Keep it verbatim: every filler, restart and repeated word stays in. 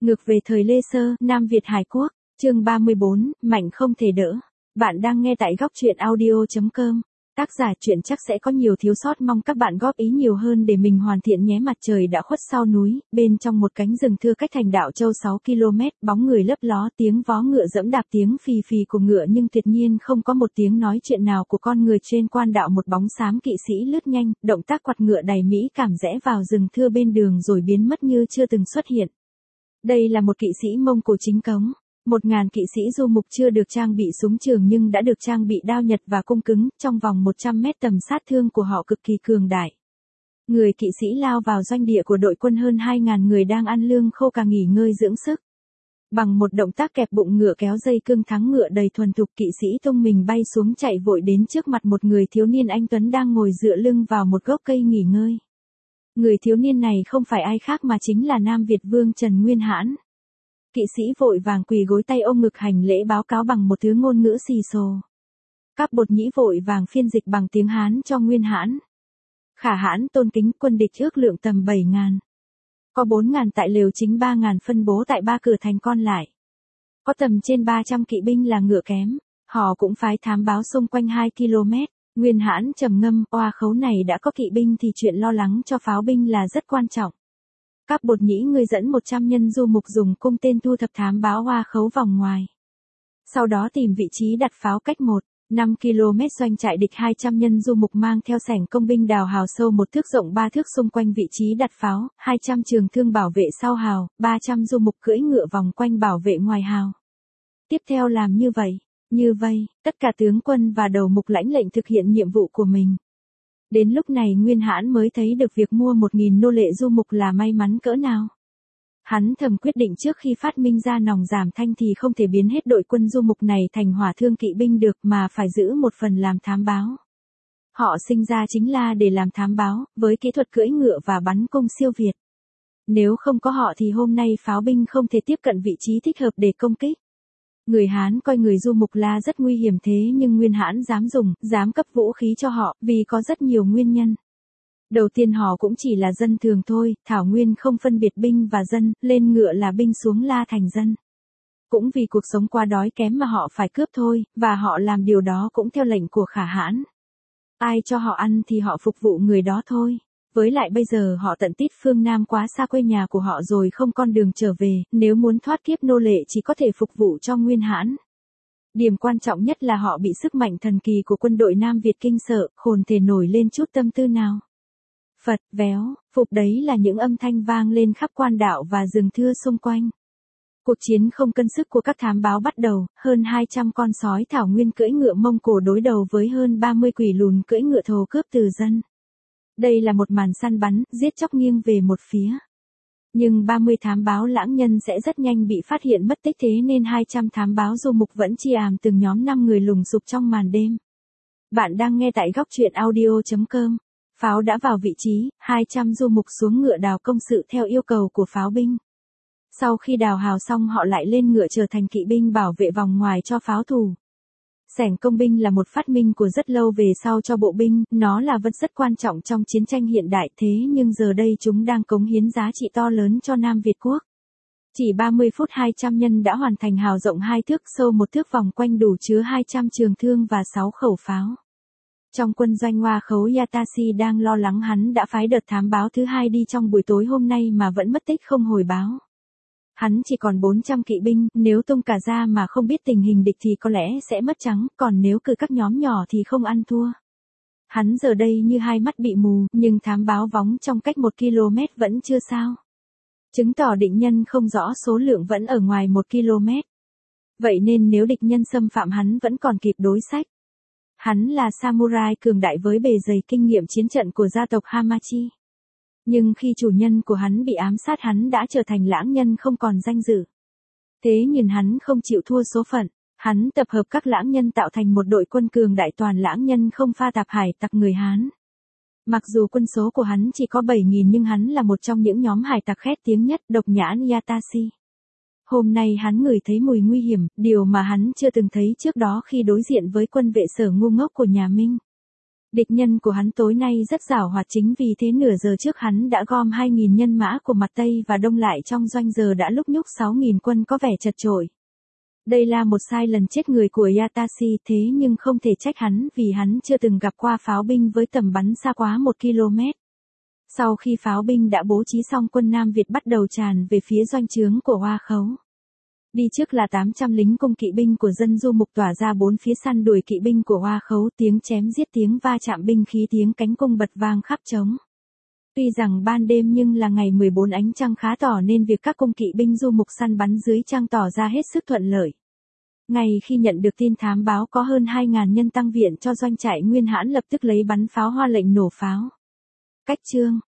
Ngược về thời Lê Sơ, Nam Việt Hải Quốc, chương ba mươi bốn, mạnh không thể đỡ. Bạn đang nghe tại góc truyện audio chấm com. Tác giả truyện chắc sẽ có nhiều thiếu sót, mong các bạn góp ý nhiều hơn để mình hoàn thiện nhé. Mặt trời đã khuất sau núi, bên trong một cánh rừng thưa cách thành Đạo Châu sáu ki lô mét, bóng người lấp ló, tiếng vó ngựa dẫm đạp, tiếng phì phì của ngựa, nhưng tuyệt nhiên không có một tiếng nói chuyện nào của con người. Trên quan đạo một bóng xám kỵ sĩ lướt nhanh, động tác quặt ngựa đầy mỹ cảm rẽ vào rừng thưa bên đường rồi biến mất như chưa từng xuất hiện. Đây là một kỵ sĩ Mông Cổ chính cống. Một ngàn kỵ sĩ du mục chưa được trang bị súng trường nhưng đã được trang bị đao nhật và cung cứng, trong vòng một trăm mét tầm sát thương của họ cực kỳ cường đại. Người kỵ sĩ lao vào doanh địa của đội quân hơn hai ngàn người đang ăn lương khô cà nghỉ ngơi dưỡng sức. Bằng một động tác kẹp bụng ngựa kéo dây cương thắng ngựa đầy thuần thục, kỵ sĩ tung mình bay xuống chạy vội đến trước mặt một người thiếu niên anh tuấn đang ngồi dựa lưng vào một gốc cây nghỉ ngơi. Người thiếu niên này không phải ai khác mà chính là Nam Việt Vương Trần Nguyên Hãn. Kỵ sĩ vội vàng quỳ gối tay ôm ngực hành lễ báo cáo bằng một thứ ngôn ngữ xì xồ. Các bột nhĩ vội vàng phiên dịch bằng tiếng Hán cho Nguyên Hãn. Khả Hãn tôn kính, quân địch ước lượng tầm bảy ngàn. Có bốn ngàn tại lều chính, ba ngàn phân bố tại ba cửa thành còn lại. Có tầm trên ba trăm kỵ binh là ngựa kém, họ cũng phái thám báo xung quanh hai ki lô mét. Nguyên Hãn trầm ngâm, oa khấu này đã có kỵ binh thì chuyện lo lắng cho pháo binh là rất quan trọng. Các bột nhĩ người dẫn một trăm nhân du mục dùng cung tên thu thập thám báo oa khấu vòng ngoài. Sau đó tìm vị trí đặt pháo cách một phẩy năm ki lô mét doanh trại địch, hai trăm nhân du mục mang theo sảnh công binh đào hào sâu một thước rộng ba thước xung quanh vị trí đặt pháo, hai trăm trường thương bảo vệ sau hào, ba trăm du mục cưỡi ngựa vòng quanh bảo vệ ngoài hào. Tiếp theo làm như vậy, như vậy, tất cả tướng quân và đầu mục lãnh lệnh thực hiện nhiệm vụ của mình. Đến lúc này Nguyên Hãn mới thấy được việc mua một nghìn nô lệ du mục là may mắn cỡ nào. Hắn thầm quyết định trước khi phát minh ra nòng giảm thanh thì không thể biến hết đội quân du mục này thành hỏa thương kỵ binh được, mà phải giữ một phần làm thám báo. Họ sinh ra chính là để làm thám báo, với kỹ thuật cưỡi ngựa và bắn cung siêu việt. Nếu không có họ thì hôm nay pháo binh không thể tiếp cận vị trí thích hợp để công kích. Người Hán coi người du mục là rất nguy hiểm, thế nhưng Nguyên Hãn dám dùng, dám cấp vũ khí cho họ, vì có rất nhiều nguyên nhân. Đầu tiên họ cũng chỉ là dân thường thôi, Thảo Nguyên không phân biệt binh và dân, lên ngựa là binh, xuống la thành dân. Cũng vì cuộc sống quá đói kém mà họ phải cướp thôi, và họ làm điều đó cũng theo lệnh của Khả Hãn. Ai cho họ ăn thì họ phục vụ người đó thôi. Với lại bây giờ họ tận tít phương Nam quá xa quê nhà của họ rồi, không con đường trở về, nếu muốn thoát kiếp nô lệ chỉ có thể phục vụ cho Nguyên Hãn. Điểm quan trọng nhất là họ bị sức mạnh thần kỳ của quân đội Nam Việt kinh sợ, khôn thể nổi lên chút tâm tư nào. Phật, véo, phục đấy là những âm thanh vang lên khắp quan đạo và rừng thưa xung quanh. Cuộc chiến không cân sức của các thám báo bắt đầu, hơn hai trăm con sói Thảo Nguyên cưỡi ngựa Mông Cổ đối đầu với hơn ba mươi quỷ lùn cưỡi ngựa thồ cướp từ dân. Đây là một màn săn bắn, giết chóc nghiêng về một phía. Nhưng ba mươi thám báo lãng nhân sẽ rất nhanh bị phát hiện mất tích, thế nên hai trăm thám báo du mục vẫn chia àm từng nhóm năm người lùng sục trong màn đêm. Bạn đang nghe tại góc truyện audio chấm com. Pháo đã vào vị trí, hai trăm du mục xuống ngựa đào công sự theo yêu cầu của pháo binh. Sau khi đào hào xong họ lại lên ngựa trở thành kỵ binh bảo vệ vòng ngoài cho pháo thủ. Sảnh công binh là một phát minh của rất lâu về sau cho bộ binh, nó là vật rất quan trọng trong chiến tranh hiện đại, thế nhưng giờ đây chúng đang cống hiến giá trị to lớn cho Nam Việt Quốc. Chỉ ba mươi phút hai trăm nhân đã hoàn thành hào rộng hai thước sâu một thước vòng quanh đủ chứa hai trăm trường thương và sáu khẩu pháo. Trong quân doanh oa khấu Yatashi đang lo lắng, hắn đã phái đợt thám báo thứ hai đi trong buổi tối hôm nay mà vẫn mất tích không hồi báo. Hắn chỉ còn bốn trăm kỵ binh, nếu tung cả ra mà không biết tình hình địch thì có lẽ sẽ mất trắng, còn nếu cử các nhóm nhỏ thì không ăn thua. Hắn giờ đây như hai mắt bị mù, nhưng thám báo vóng trong cách một ki lô mét vẫn chưa sao. Chứng tỏ địch nhân không rõ số lượng vẫn ở ngoài một ki lô mét. Vậy nên nếu địch nhân xâm phạm hắn vẫn còn kịp đối sách. Hắn là samurai cường đại với bề dày kinh nghiệm chiến trận của gia tộc Hamachi. Nhưng khi chủ nhân của hắn bị ám sát, hắn đã trở thành lãng nhân không còn danh dự. Thế nhưng hắn không chịu thua số phận, hắn tập hợp các lãng nhân tạo thành một đội quân cường đại, toàn lãng nhân không pha tạp hải tặc người Hán. Mặc dù quân số của hắn chỉ có bảy nghìn nhưng hắn là một trong những nhóm hải tặc khét tiếng nhất, độc nhãn Yatashi. Hôm nay hắn ngửi thấy mùi nguy hiểm, điều mà hắn chưa từng thấy trước đó khi đối diện với quân vệ sở ngu ngốc của nhà Minh. Địch nhân của hắn tối nay rất giàu hoạt, chính vì thế nửa giờ trước hắn đã gom hai nghìn nhân mã của mặt Tây và Đông lại trong doanh, giờ đã lúc nhúc sáu nghìn quân có vẻ chật chội. Đây là một sai lần chết người của Yatashi, thế nhưng không thể trách hắn vì hắn chưa từng gặp qua pháo binh với tầm bắn xa quá một ki lô mét. Sau khi pháo binh đã bố trí xong, quân Nam Việt bắt đầu tràn về phía doanh trướng của Hoa Khấu. Đi trước là tám trăm lính cung kỵ binh của dân du mục tỏa ra bốn phía săn đuổi kỵ binh của Hoa Khấu, tiếng chém giết, tiếng va chạm binh khí, tiếng cánh cung bật vang khắp trống. Tuy rằng ban đêm nhưng là ngày mười bốn, ánh trăng khá tỏ nên việc các cung kỵ binh du mục săn bắn dưới trăng tỏ ra hết sức thuận lợi. Ngay khi nhận được tin thám báo có hơn hai nghìn nhân tăng viện cho doanh trại Nguyên Hãn lập tức lấy bắn pháo hoa lệnh nổ pháo. Cách chương